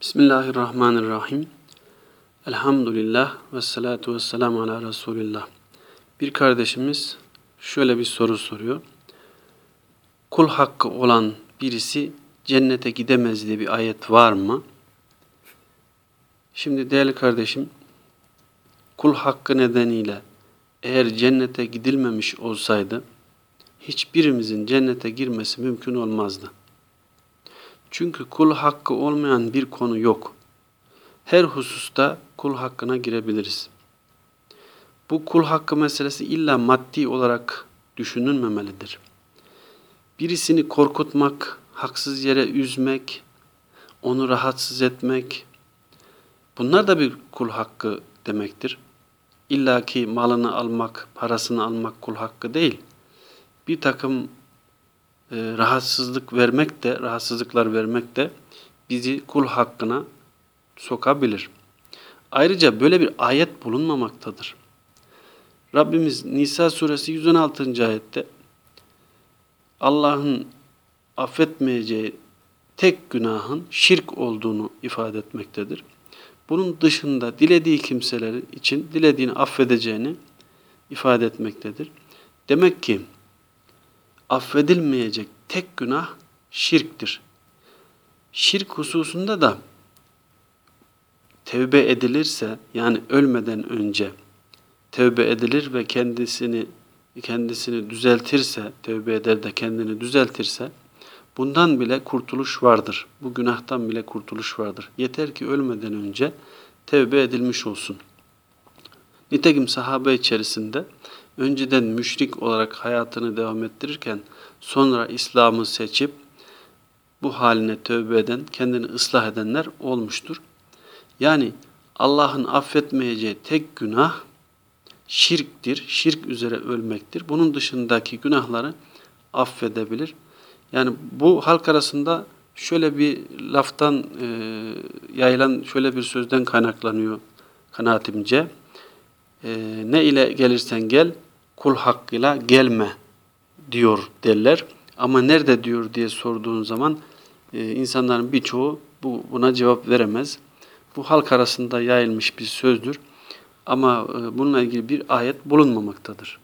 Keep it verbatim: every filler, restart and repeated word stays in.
Bismillahirrahmanirrahim. Elhamdülillah ve salatu ve selamu ala Resulillah. Bir kardeşimiz şöyle bir soru soruyor. Kul hakkı olan birisi cennete gidemez diye bir ayet var mı? Şimdi değerli kardeşim, kul hakkı nedeniyle eğer cennete gidilmemiş olsaydı, hiçbirimizin cennete girmesi mümkün olmazdı. Çünkü kul hakkı olmayan bir konu yok. Her hususta kul hakkına girebiliriz. Bu kul hakkı meselesi illa maddi olarak düşünülmemelidir. Birisini korkutmak, haksız yere üzmek, onu rahatsız etmek, bunlar da bir kul hakkı demektir. İlla ki malını almak, parasını almak kul hakkı değil. Bir takım e, rahatsızlık vermek de, rahatsızlıklar vermek de bizi kul hakkına sokabilir. Ayrıca böyle bir ayet bulunmamaktadır. Rabbimiz Nisa suresi yüz on altıncı ayette Allah'ın affetmeyeceği tek günahın şirk olduğunu ifade etmektedir. Bunun dışında dilediği kimseler için dilediğini affedeceğini ifade etmektedir. Demek ki affedilmeyecek tek günah şirktir. Şirk hususunda da tevbe edilirse, yani ölmeden önce tevbe edilir ve kendisini kendisini düzeltirse, tevbe eder de kendini düzeltirse bundan bile kurtuluş vardır. Bu günahtan bile kurtuluş vardır. Yeter ki ölmeden önce tevbe edilmiş olsun. Nitekim sahabe içerisinde önceden müşrik olarak hayatını devam ettirirken sonra İslam'ı seçip bu haline tövbe eden, kendini ıslah edenler olmuştur. Yani Allah'ın affetmeyeceği tek günah şirktir, şirk üzere ölmektir. Bunun dışındaki günahları affedebilir. Yani bu halk arasında şöyle bir laftan e, yayılan şöyle bir sözden kaynaklanıyor kanaatimce. E, ne ile gelirsen gel, kul hakkıyla gelme diyor derler. Ama nerede diyor diye sorduğun zaman e, insanların birçoğu bu, buna cevap veremez. Bu halk arasında yayılmış bir sözdür. Ama bununla ilgili bir ayet bulunmamaktadır.